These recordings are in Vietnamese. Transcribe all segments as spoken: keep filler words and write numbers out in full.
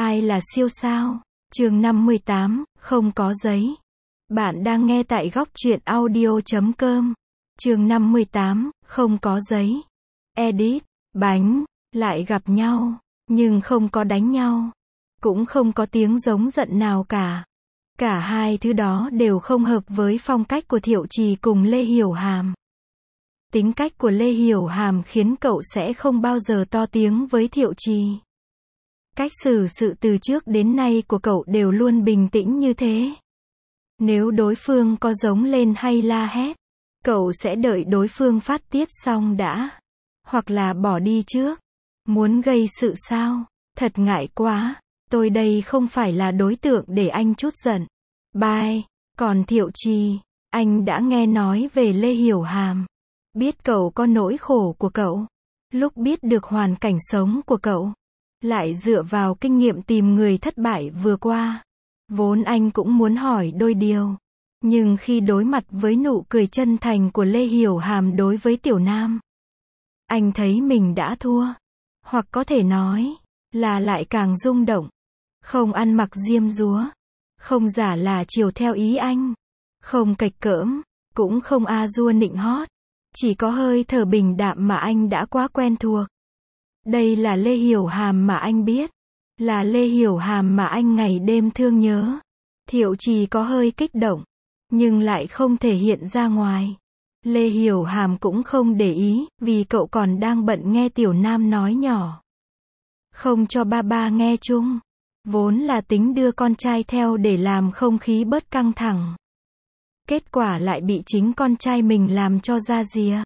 Ai là siêu sao? Chương năm mươi tám, không có giấy. Bạn đang nghe tại góc truyện audio chấm com. Chương năm mươi tám, không có giấy. Edit, bánh, lại gặp nhau, nhưng không có đánh nhau. Cũng không có tiếng giống giận nào cả. Cả hai thứ đó đều không hợp với phong cách của Thiệu Trì cùng Lê Hiểu Hàm. Tính cách của Lê Hiểu Hàm khiến cậu sẽ không bao giờ to tiếng với Thiệu Trì. Cách xử sự từ trước đến nay của cậu đều luôn bình tĩnh như thế. Nếu đối phương có giống lên hay la hét, cậu sẽ đợi đối phương phát tiết xong đã. Hoặc là bỏ đi trước. Muốn gây sự sao? Thật ngại quá. Tôi đây không phải là đối tượng để anh trút giận. Bye. Còn Thiệu Trì, anh đã nghe nói về Lê Hiểu Hàm. Biết cậu có nỗi khổ của cậu. Lúc biết được hoàn cảnh sống của cậu, lại dựa vào kinh nghiệm tìm người thất bại vừa qua. Vốn anh cũng muốn hỏi đôi điều. Nhưng khi đối mặt với nụ cười chân thành của Lê Hiểu Hàm đối với Tiểu Nam, anh thấy mình đã thua. Hoặc có thể nói, là lại càng rung động. Không ăn mặc diêm dúa. Không giả là chiều theo ý anh. Không cạch cỡm. Cũng không a dua nịnh hót. Chỉ có hơi thở bình đạm mà anh đã quá quen thuộc. Đây là Lê Hiểu Hàm mà anh biết. Là Lê Hiểu Hàm mà anh ngày đêm thương nhớ. Thiệu Trì có hơi kích động, nhưng lại không thể hiện ra ngoài. Lê Hiểu Hàm cũng không để ý, vì cậu còn đang bận nghe Tiểu Nam nói nhỏ. Không cho ba ba nghe chung. Vốn là tính đưa con trai theo để làm không khí bớt căng thẳng. Kết quả lại bị chính con trai mình làm cho ra rìa.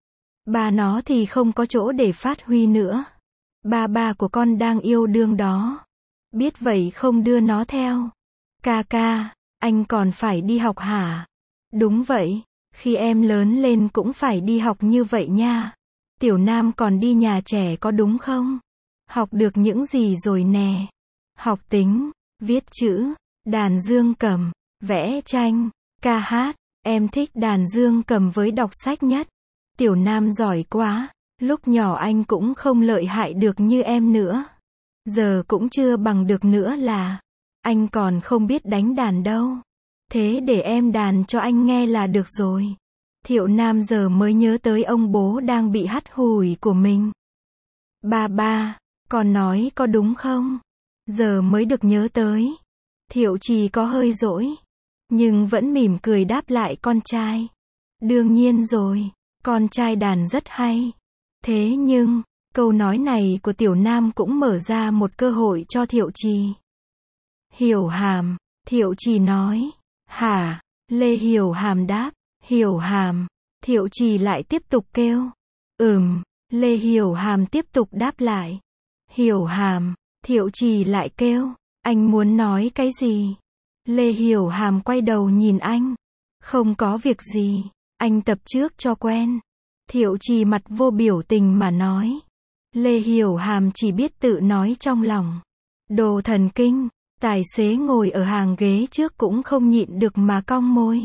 Ba nó thì không có chỗ để phát huy nữa. Ba ba của con đang yêu đương đó. Biết vậy không đưa nó theo. Ca ca, anh còn phải đi học hả? Đúng vậy, khi em lớn lên cũng phải đi học như vậy nha. Tiểu Nam còn đi nhà trẻ có đúng không? Học được những gì rồi nè? Học tính, viết chữ, đàn dương cầm, vẽ tranh, ca hát. Em thích đàn dương cầm với đọc sách nhất. Tiểu Nam giỏi quá. Lúc nhỏ anh cũng không lợi hại được như em nữa. Giờ cũng chưa bằng được nữa là. Anh còn không biết đánh đàn đâu. Thế để em đàn cho anh nghe là được rồi. Thiệu Nam giờ mới nhớ tới ông bố đang bị hắt hủi của mình. Ba ba, con nói có đúng không? Giờ mới được nhớ tới. Thiệu Trì có hơi dỗi, nhưng vẫn mỉm cười đáp lại con trai. Đương nhiên rồi, con trai đàn rất hay. Thế nhưng, câu nói này của Tiểu Nam cũng mở ra một cơ hội cho Thiệu Trì. Hiểu Hàm, Thiệu Trì nói. Hả? Lê Hiểu Hàm đáp. Hiểu Hàm. Thiệu Trì lại tiếp tục kêu. Ừm. Lê Hiểu Hàm tiếp tục đáp lại. Hiểu Hàm. Thiệu Trì lại kêu. Anh muốn nói cái gì? Lê Hiểu Hàm quay đầu nhìn anh. Không có việc gì. Anh tập trước cho quen. Thiệu Trì mặt vô biểu tình mà nói. Lê Hiểu Hàm chỉ biết tự nói trong lòng. Đồ thần kinh. Tài xế ngồi ở hàng ghế trước cũng không nhịn được mà cong môi.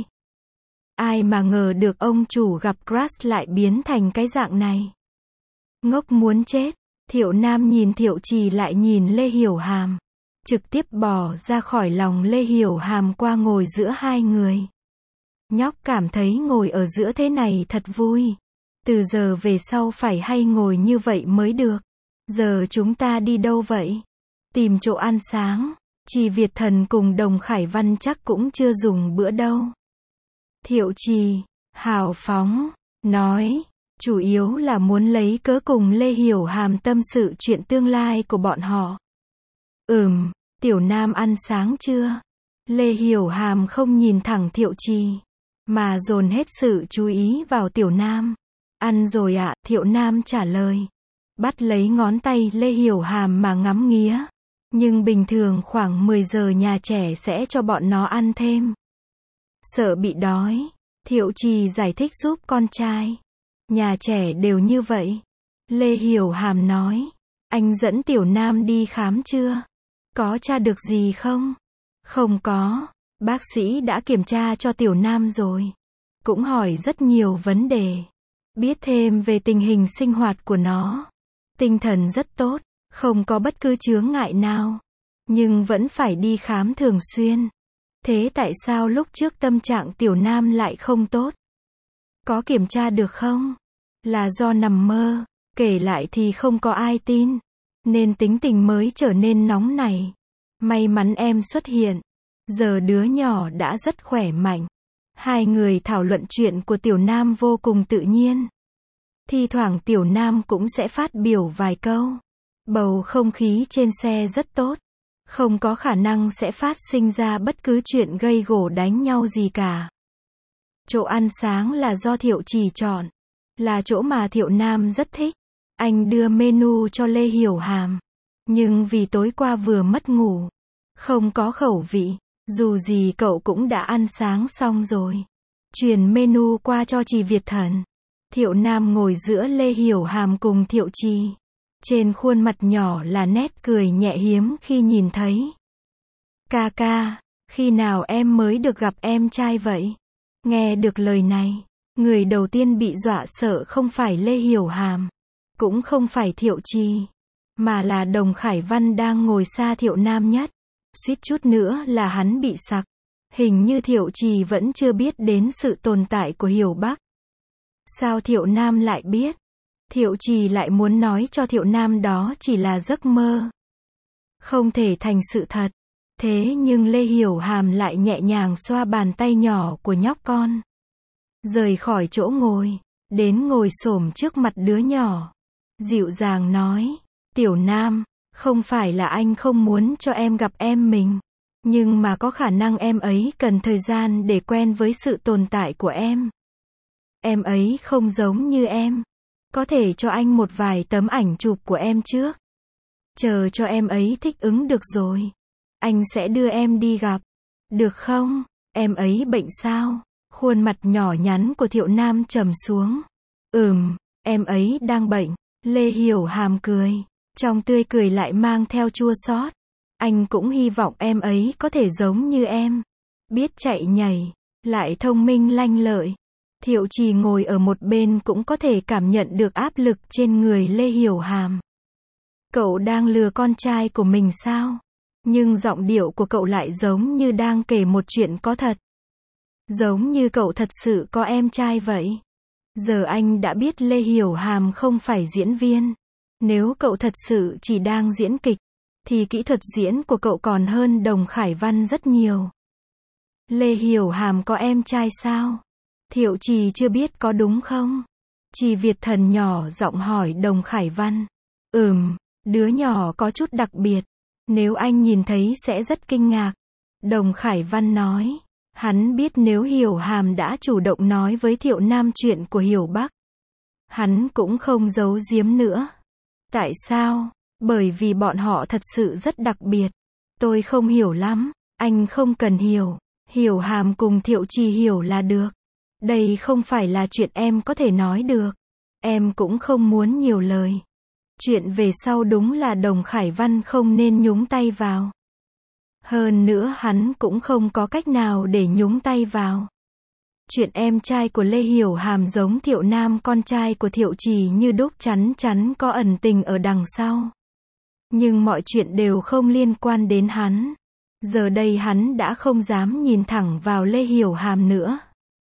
Ai mà ngờ được ông chủ gặp crush lại biến thành cái dạng này. Ngốc muốn chết. Thiệu Nam nhìn Thiệu Trì lại nhìn Lê Hiểu Hàm. Trực tiếp bỏ ra khỏi lòng Lê Hiểu Hàm qua ngồi giữa hai người. Nhóc cảm thấy ngồi ở giữa thế này thật vui. Từ giờ về sau phải hay ngồi như vậy mới được. Giờ chúng ta đi đâu vậy? Tìm chỗ ăn sáng. Trì Việt Thần cùng Đồng Khải Văn chắc cũng chưa dùng bữa đâu. Thiệu Trì, hào phóng, nói. Chủ yếu là muốn lấy cớ cùng Lê Hiểu Hàm tâm sự chuyện tương lai của bọn họ. Ừm, Tiểu Nam ăn sáng chưa? Lê Hiểu Hàm không nhìn thẳng Thiệu Trì, mà dồn hết sự chú ý vào Tiểu Nam. Ăn rồi ạ, Thiệu Nam trả lời. Bắt lấy ngón tay Lê Hiểu Hàm mà ngắm nghía. Nhưng bình thường khoảng mười giờ nhà trẻ sẽ cho bọn nó ăn thêm. Sợ bị đói, Thiệu Trì giải thích giúp con trai. Nhà trẻ đều như vậy. Lê Hiểu Hàm nói. Anh dẫn Tiểu Nam đi khám chưa? Có tra được gì không? Không có. Bác sĩ đã kiểm tra cho Tiểu Nam rồi. Cũng hỏi rất nhiều vấn đề. Biết thêm về tình hình sinh hoạt của nó. Tinh thần rất tốt. Không có bất cứ chướng ngại nào. nhưng vẫn phải đi khám thường xuyên. Thế tại sao lúc trước tâm trạng Tiểu Nam lại không tốt? Có kiểm tra được không? Là do nằm mơ, kể lại thì không có ai tin, nên tính tình mới trở nên nóng này. May mắn em xuất hiện, giờ đứa nhỏ đã rất khỏe mạnh. Hai người thảo luận chuyện của Tiểu Nam vô cùng tự nhiên. Thi thoảng Tiểu Nam cũng sẽ phát biểu vài câu. Bầu không khí trên xe rất tốt, không có khả năng sẽ phát sinh ra bất cứ chuyện gây gổ đánh nhau gì cả. Chỗ ăn sáng là do Thiệu Trì chọn, là chỗ mà Thiệu Nam rất thích. Anh đưa menu cho Lê Hiểu Hàm, nhưng vì tối qua vừa mất ngủ, không có khẩu vị, dù gì cậu cũng đã ăn sáng xong rồi. Truyền menu qua cho Trì Việt Thần. Thiệu Nam ngồi giữa Lê Hiểu Hàm cùng Thiệu Trì. Trên khuôn mặt nhỏ là nét cười nhẹ hiếm khi nhìn thấy. Ca ca, khi nào em mới được gặp em trai vậy? Nghe được lời này, người đầu tiên bị dọa sợ không phải Lê Hiểu Hàm, cũng không phải Thiệu Trì, mà là Đồng Khải Văn đang ngồi xa Thiệu Nam nhất. Suýt chút nữa là hắn bị sặc. Hình như Thiệu Trì vẫn chưa biết đến sự tồn tại của Hiểu Bắc. Sao Thiệu Nam lại biết? Thiệu Trì lại muốn nói cho Thiệu Nam đó chỉ là giấc mơ, không thể thành sự thật. Thế nhưng Lê Hiểu Hàm lại nhẹ nhàng xoa bàn tay nhỏ của nhóc con. Rời khỏi chỗ ngồi, đến ngồi xổm trước mặt đứa nhỏ. Dịu dàng nói, Tiểu Nam, không phải là anh không muốn cho em gặp em mình, nhưng mà có khả năng em ấy cần thời gian để quen với sự tồn tại của em. Em ấy không giống như em. Có thể cho anh một vài tấm ảnh chụp của em trước. Chờ cho em ấy thích ứng được rồi, anh sẽ đưa em đi gặp. Được không? Em ấy bệnh sao? Khuôn mặt nhỏ nhắn của Thiệu Nam trầm xuống. Ừm, em ấy đang bệnh. Lê Hiểu Hàm cười, trong tươi cười lại mang theo chua xót. Anh cũng hy vọng em ấy có thể giống như em, biết chạy nhảy, lại thông minh lanh lợi. Thiệu Trì ngồi ở một bên cũng có thể cảm nhận được áp lực trên người Lê Hiểu Hàm. Cậu đang lừa con trai của mình sao? Nhưng giọng điệu của cậu lại giống như đang kể một chuyện có thật. Giống như cậu thật sự có em trai vậy. Giờ anh đã biết Lê Hiểu Hàm không phải diễn viên. Nếu cậu thật sự chỉ đang diễn kịch, thì kỹ thuật diễn của cậu còn hơn Đồng Khải Văn rất nhiều. Lê Hiểu Hàm có em trai sao? Thiệu Trì chưa biết có đúng không? Trì Việt Thần nhỏ giọng hỏi Đồng Khải Văn. Ừm, đứa nhỏ có chút đặc biệt. Nếu anh nhìn thấy sẽ rất kinh ngạc. Đồng Khải Văn nói. Hắn biết nếu Hiểu Hàm đã chủ động nói với Thiệu Nam chuyện của Hiểu Bắc, hắn cũng không giấu giếm nữa. Tại sao? Bởi vì bọn họ thật sự rất đặc biệt. Tôi không hiểu lắm. Anh không cần hiểu. Hiểu Hàm cùng Thiệu Trì hiểu là được. Đây không phải là chuyện em có thể nói được. Em cũng không muốn nhiều lời. Chuyện về sau đúng là Đồng Khải Văn không nên nhúng tay vào. Hơn nữa hắn cũng không có cách nào để nhúng tay vào. Chuyện em trai của Lê Hiểu Hàm giống Thiệu Nam con trai của Thiệu Trì như đúc chắn chắn có ẩn tình ở đằng sau. Nhưng mọi chuyện đều không liên quan đến hắn. Giờ đây hắn đã không dám nhìn thẳng vào Lê Hiểu Hàm nữa.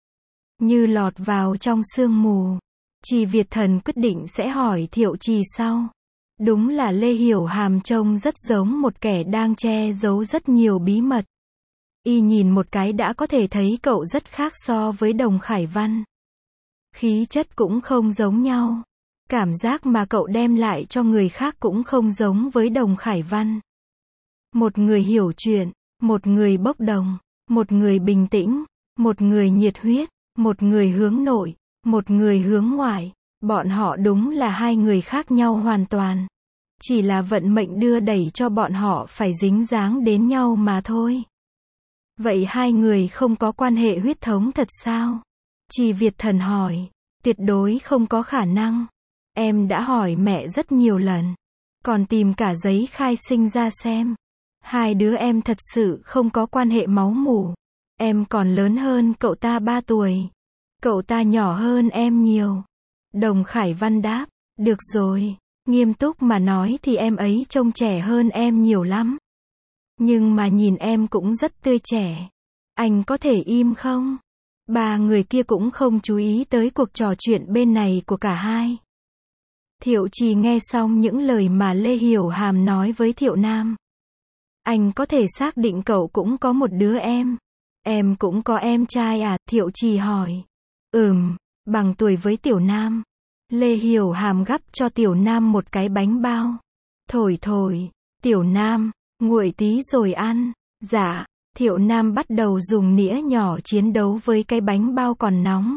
Như lọt vào trong sương mù. Trì Việt Thần quyết định sẽ hỏi Thiệu Trì sau. Đúng là Lê Hiểu Hàm trông rất giống một kẻ đang che giấu rất nhiều bí mật. Y nhìn một cái đã có thể thấy cậu rất khác so với Đồng Khải Văn. Khí chất cũng không giống nhau. Cảm giác mà cậu đem lại cho người khác cũng không giống với Đồng Khải Văn. Một người hiểu chuyện, một người bốc đồng, một người bình tĩnh, một người nhiệt huyết, một người hướng nội, một người hướng ngoại. Bọn họ đúng là hai người khác nhau hoàn toàn. Chỉ là vận mệnh đưa đẩy cho bọn họ phải dính dáng đến nhau mà thôi. Vậy hai người không có quan hệ huyết thống thật sao? Trì Việt Thần hỏi. Tuyệt đối không có khả năng. Em đã hỏi mẹ rất nhiều lần. Còn tìm cả giấy khai sinh ra xem. Hai đứa em thật sự không có quan hệ máu mủ. Em còn lớn hơn cậu ta ba tuổi. Cậu ta nhỏ hơn em nhiều. Đồng Khải Văn đáp. Được rồi. Nghiêm túc mà nói thì em ấy trông trẻ hơn em nhiều lắm. Nhưng mà nhìn em cũng rất tươi trẻ. Anh có thể im không? Ba người kia cũng không chú ý tới cuộc trò chuyện bên này của cả hai. Thiệu Trì nghe xong những lời mà Lê Hiểu Hàm nói với Thiệu Nam. Anh có thể xác định cậu cũng có một đứa em. Em cũng có em trai à? Thiệu Trì hỏi. Ừm, bằng tuổi với Tiểu Nam. Lê Hiểu Hàm gắp cho Tiểu Nam một cái bánh bao. Thổi thổi, Tiểu Nam, nguội tí rồi ăn. Dạ, Thiệu Nam bắt đầu dùng nĩa nhỏ chiến đấu với cái bánh bao còn nóng.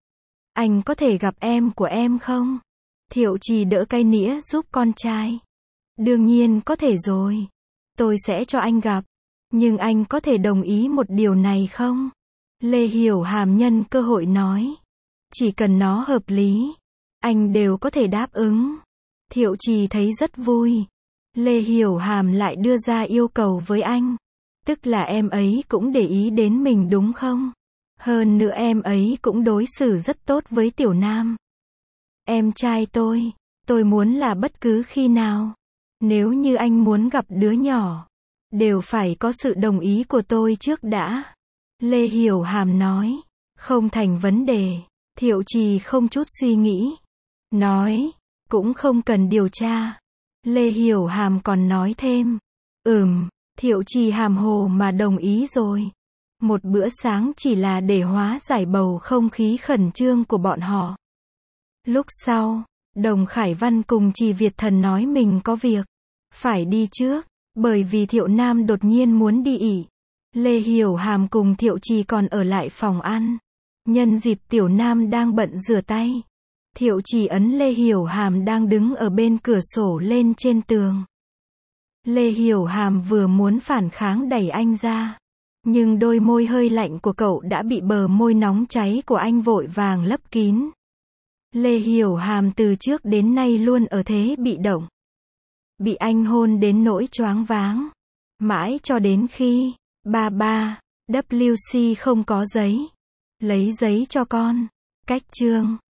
Anh có thể gặp em của em không? Thiệu Trì đỡ cái nĩa giúp con trai. Đương nhiên có thể rồi. Tôi sẽ cho anh gặp. Nhưng anh có thể đồng ý một điều này không? Lê Hiểu Hàm nhân cơ hội nói. Chỉ cần nó hợp lý, anh đều có thể đáp ứng. Thiệu Trì thấy rất vui. Lê Hiểu Hàm lại đưa ra yêu cầu với anh. Tức là em ấy cũng để ý đến mình đúng không? Hơn nữa em ấy cũng đối xử rất tốt với Tiểu Nam. Em trai tôi, tôi muốn là bất cứ khi nào. Nếu như anh muốn gặp đứa nhỏ, đều phải có sự đồng ý của tôi trước đã. Lê Hiểu Hàm nói. Không thành vấn đề. Thiệu Trì không chút suy nghĩ. Nói, cũng không cần điều tra. Lê Hiểu Hàm còn nói thêm. Ừm, Thiệu Trì hàm hồ mà đồng ý rồi. Một bữa sáng chỉ là để hóa giải bầu không khí khẩn trương của bọn họ. Lúc sau, Đồng Khải Văn cùng Trì Việt Thần nói mình có việc phải đi trước, bởi vì Thiệu Nam đột nhiên muốn đi ỉ. Lê Hiểu Hàm cùng Thiệu Trì còn ở lại phòng ăn. Nhân dịp Tiểu Nam đang bận rửa tay, Thiệu Trì ấn Lê Hiểu Hàm đang đứng ở bên cửa sổ lên trên tường. Lê Hiểu Hàm vừa muốn phản kháng đẩy anh ra, nhưng đôi môi hơi lạnh của cậu đã bị bờ môi nóng cháy của anh vội vàng lấp kín. Lê Hiểu Hàm từ trước đến nay luôn ở thế bị động. Bị anh hôn đến nỗi choáng váng. Mãi cho đến khi, ba ba, W C không có giấy. Lấy giấy cho con. Cách chương.